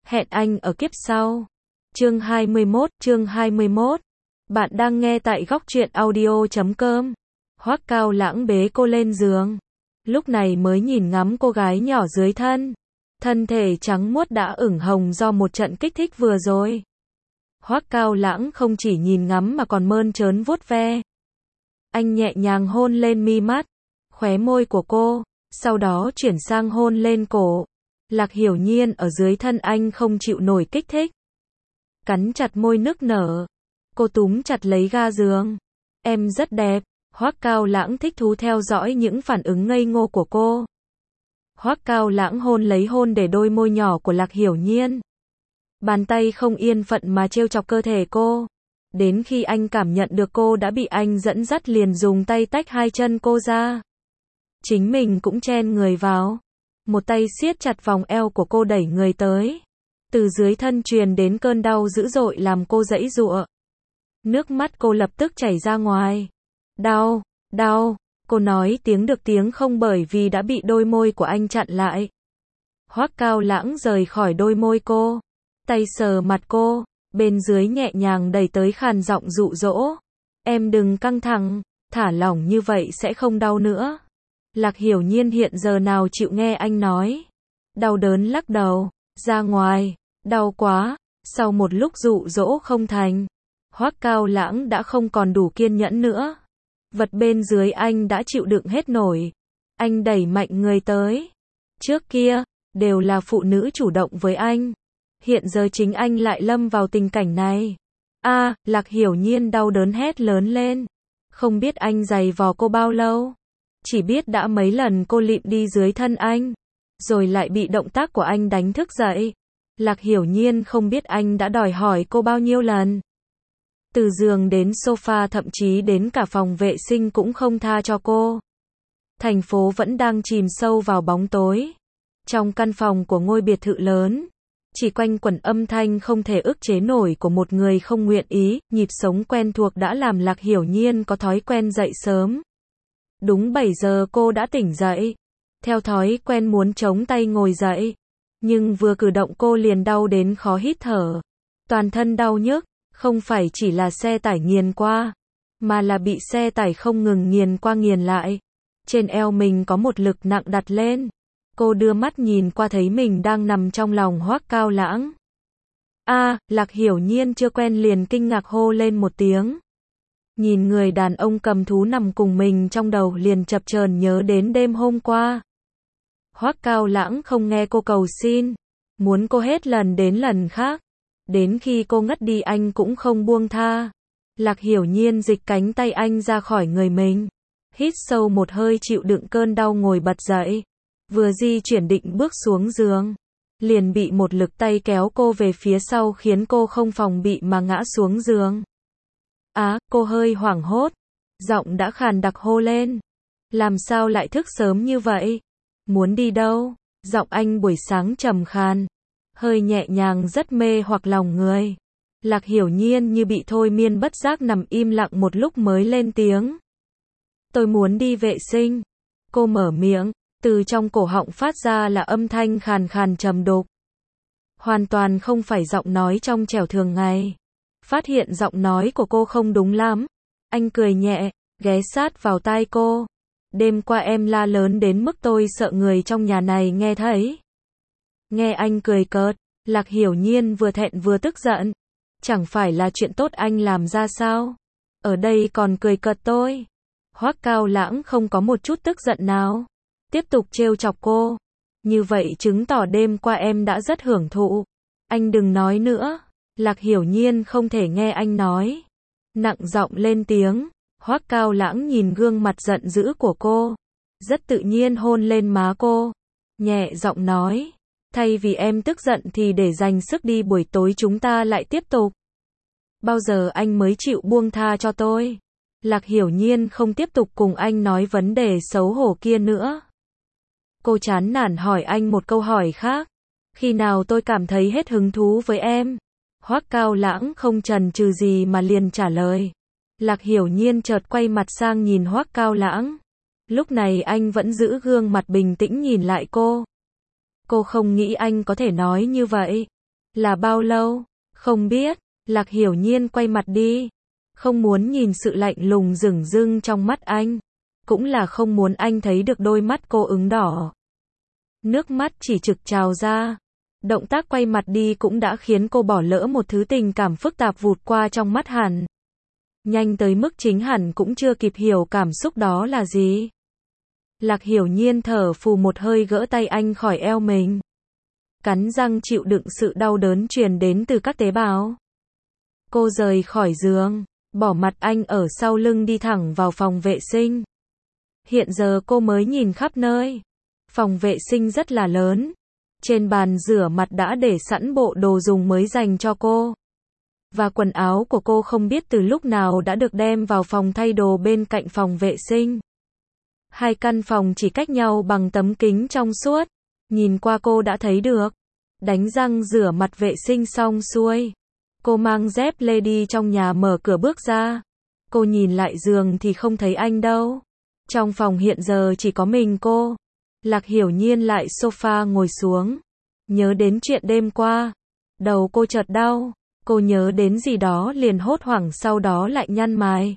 Hẹn anh ở kiếp sau. Chương 21. Bạn đang nghe tại góc truyện audio.com. Hoắc Cao Lãng bế cô lên giường. Lúc này mới nhìn ngắm cô gái nhỏ dưới thân. Thân thể trắng muốt đã ửng hồng do một trận kích thích vừa rồi. Hoắc Cao Lãng không chỉ nhìn ngắm mà còn mơn trớn vuốt ve. Anh nhẹ nhàng hôn lên mi mắt, khóe môi của cô, sau đó chuyển sang hôn lên cổ. Lạc Hiểu Nhiên ở dưới thân anh không chịu nổi kích thích. Cắn chặt môi nức nở. Cô túm chặt lấy ga giường. Em rất đẹp. Hoắc Cao Lãng thích thú theo dõi những phản ứng ngây ngô của cô. Hoắc Cao Lãng hôn lấy hôn để đôi môi nhỏ của Lạc Hiểu Nhiên. Bàn tay không yên phận mà trêu chọc cơ thể cô. Đến khi anh cảm nhận được cô đã bị anh dẫn dắt liền dùng tay tách hai chân cô ra. Chính mình cũng chen người vào. Một tay siết chặt vòng eo của cô đẩy người tới. Từ dưới thân truyền đến cơn đau dữ dội làm cô giãy giụa. Nước mắt cô lập tức chảy ra ngoài. Đau, đau, cô nói tiếng được tiếng không bởi vì đã bị đôi môi của anh chặn lại. Hoắc Cao Lãng rời khỏi đôi môi cô. Tay sờ mặt cô, bên dưới nhẹ nhàng đẩy tới khàn giọng dụ dỗ. Em đừng căng thẳng, thả lỏng như vậy sẽ không đau nữa. Lạc Hiểu Nhiên hiện giờ nào chịu nghe anh nói. Đau đớn lắc đầu, ra ngoài, đau quá. Sau một lúc dụ dỗ không thành, Hoắc Cao Lãng đã không còn đủ kiên nhẫn nữa. Vật bên dưới anh đã chịu đựng hết nổi. Anh đẩy mạnh người tới. Trước kia, đều là phụ nữ chủ động với anh. Hiện giờ chính anh lại lâm vào tình cảnh này. Lạc Hiểu Nhiên đau đớn hét lớn lên. Không biết anh giày vò cô bao lâu. Chỉ biết đã mấy lần cô lịm đi dưới thân anh. Rồi lại bị động tác của anh đánh thức dậy. Lạc Hiểu Nhiên không biết anh đã đòi hỏi cô bao nhiêu lần. Từ giường đến sofa thậm chí đến cả phòng vệ sinh cũng không tha cho cô. Thành phố vẫn đang chìm sâu vào bóng tối. Trong căn phòng của ngôi biệt thự lớn, chỉ quanh quẩn âm thanh không thể ức chế nổi của một người không nguyện ý, nhịp sống quen thuộc đã làm Lạc Hiểu Nhiên có thói quen dậy sớm. Đúng 7 giờ cô đã tỉnh dậy. Theo thói quen muốn chống tay ngồi dậy. Nhưng vừa cử động cô liền đau đến khó hít thở. Toàn thân đau nhức, không phải chỉ là xe tải nghiền qua, mà là bị xe tải không ngừng nghiền qua nghiền lại. Trên eo mình có một lực nặng đặt lên. Cô đưa mắt nhìn qua thấy mình đang nằm trong lòng Hoắc Cao Lãng. Lạc Hiểu Nhiên chưa quen liền kinh ngạc hô lên một tiếng. Nhìn người đàn ông cầm thú nằm cùng mình trong đầu liền chập chờn nhớ đến đêm hôm qua. Hoắc Cao Lãng không nghe cô cầu xin, muốn cô hết lần đến lần khác. Đến khi cô ngất đi anh cũng không buông tha. Lạc Hiểu Nhiên dịch cánh tay anh ra khỏi người mình. Hít sâu một hơi chịu đựng cơn đau ngồi bật dậy. Vừa di chuyển định bước xuống giường, liền bị một lực tay kéo cô về phía sau khiến cô không phòng bị mà ngã xuống giường. Cô hơi hoảng hốt, giọng đã khàn đặc hô lên. Làm sao lại thức sớm như vậy? Muốn đi đâu? Giọng anh buổi sáng trầm khàn, hơi nhẹ nhàng rất mê hoặc lòng người. Lạc Hiểu Nhiên như bị thôi miên bất giác nằm im lặng một lúc mới lên tiếng. Tôi muốn đi vệ sinh. Cô mở miệng, từ trong cổ họng phát ra là âm thanh khàn khàn trầm đục. Hoàn toàn không phải giọng nói trong trẻo thường ngày. Phát hiện giọng nói của cô không đúng lắm. Anh cười nhẹ, ghé sát vào tai cô. Đêm qua em la lớn đến mức tôi sợ người trong nhà này nghe thấy. Nghe anh cười cợt, Lạc Hiểu Nhiên vừa thẹn vừa tức giận. Chẳng phải là chuyện tốt anh làm ra sao? Ở đây còn cười cợt tôi. Hoắc Cao Lãng không có một chút tức giận nào. Tiếp tục trêu chọc cô. Như vậy chứng tỏ đêm qua em đã rất hưởng thụ. Anh đừng nói nữa. Lạc Hiểu Nhiên không thể nghe anh nói. Nặng giọng lên tiếng. Hoắc Cao Lãng nhìn gương mặt giận dữ của cô. Rất tự nhiên hôn lên má cô. Nhẹ giọng nói. Thay vì em tức giận thì để dành sức đi buổi tối chúng ta lại tiếp tục. Bao giờ anh mới chịu buông tha cho tôi? Lạc Hiểu Nhiên không tiếp tục cùng anh nói vấn đề xấu hổ kia nữa. Cô chán nản hỏi anh một câu hỏi khác. Khi nào tôi cảm thấy hết hứng thú với em? Hoắc Cao Lãng không chần chừ gì mà liền trả lời. Lạc Hiểu Nhiên chợt quay mặt sang nhìn Hoắc Cao Lãng. Lúc này anh vẫn giữ gương mặt bình tĩnh nhìn lại cô. Cô không nghĩ anh có thể nói như vậy. Là bao lâu? Không biết. Lạc Hiểu Nhiên quay mặt đi. Không muốn nhìn sự lạnh lùng rừng rưng trong mắt anh. Cũng là không muốn anh thấy được đôi mắt cô ửng đỏ. Nước mắt chỉ trực trào ra. Động tác quay mặt đi cũng đã khiến cô bỏ lỡ một thứ tình cảm phức tạp vụt qua trong mắt hẳn. Nhanh tới mức chính hẳn cũng chưa kịp hiểu cảm xúc đó là gì. Lạc Hiểu Nhiên thở phù một hơi gỡ tay anh khỏi eo mình. Cắn răng chịu đựng sự đau đớn truyền đến từ các tế bào. Cô rời khỏi giường, bỏ mặt anh ở sau lưng đi thẳng vào phòng vệ sinh. Hiện giờ cô mới nhìn khắp nơi. Phòng vệ sinh rất là lớn. Trên bàn rửa mặt đã để sẵn bộ đồ dùng mới dành cho cô. Và quần áo của cô không biết từ lúc nào đã được đem vào phòng thay đồ bên cạnh phòng vệ sinh. Hai căn phòng chỉ cách nhau bằng tấm kính trong suốt. Nhìn qua cô đã thấy được. Đánh răng rửa mặt vệ sinh xong xuôi. Cô mang dép lê đi trong nhà mở cửa bước ra. Cô nhìn lại giường thì không thấy anh đâu. Trong phòng hiện giờ chỉ có mình cô. Lạc Hiểu Nhiên lại sofa ngồi xuống. Nhớ đến chuyện đêm qua. Đầu cô chợt đau. Cô nhớ đến gì đó liền hốt hoảng sau đó lại nhăn mày.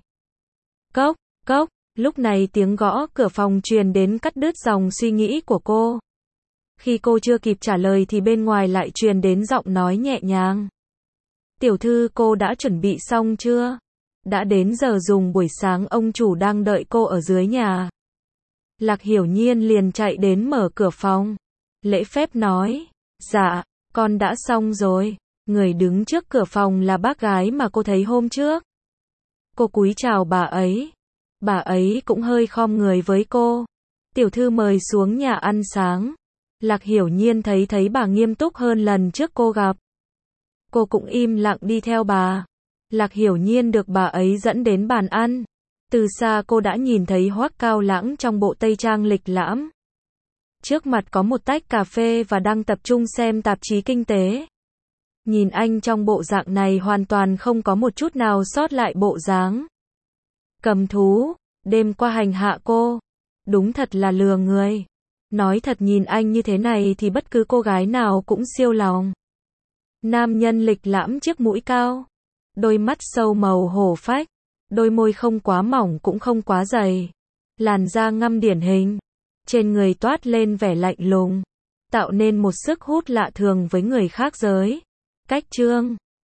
Cốc, cốc. Lúc này tiếng gõ cửa phòng truyền đến cắt đứt dòng suy nghĩ của cô. Khi cô chưa kịp trả lời thì bên ngoài lại truyền đến giọng nói nhẹ nhàng. Tiểu thư, cô đã chuẩn bị xong chưa? Đã đến giờ dùng buổi sáng, ông chủ đang đợi cô ở dưới nhà. Lạc Hiểu Nhiên liền chạy đến mở cửa phòng. Lễ phép nói. Dạ, con đã xong rồi. Người đứng trước cửa phòng là bác gái mà cô thấy hôm trước. Cô cúi chào bà ấy. Bà ấy cũng hơi khom người với cô. Tiểu thư mời xuống nhà ăn sáng. Lạc Hiểu Nhiên thấy bà nghiêm túc hơn lần trước cô gặp. Cô cũng im lặng đi theo bà. Lạc Hiểu Nhiên được bà ấy dẫn đến bàn ăn. Từ xa cô đã nhìn thấy Hoắc Cao Lãng trong bộ tây trang lịch lãm. Trước mặt có một tách cà phê và đang tập trung xem tạp chí kinh tế. Nhìn anh trong bộ dạng này hoàn toàn không có một chút nào sót lại bộ dáng cầm thú, đêm qua hành hạ cô. Đúng thật là lừa người. Nói thật, nhìn anh như thế này thì bất cứ cô gái nào cũng siêu lòng. Nam nhân lịch lãm, chiếc mũi cao, đôi mắt sâu màu hổ phách, đôi môi không quá mỏng cũng không quá dày, làn da ngăm điển hình, trên người toát lên vẻ lạnh lùng, tạo nên một sức hút lạ thường với người khác giới. Cách trương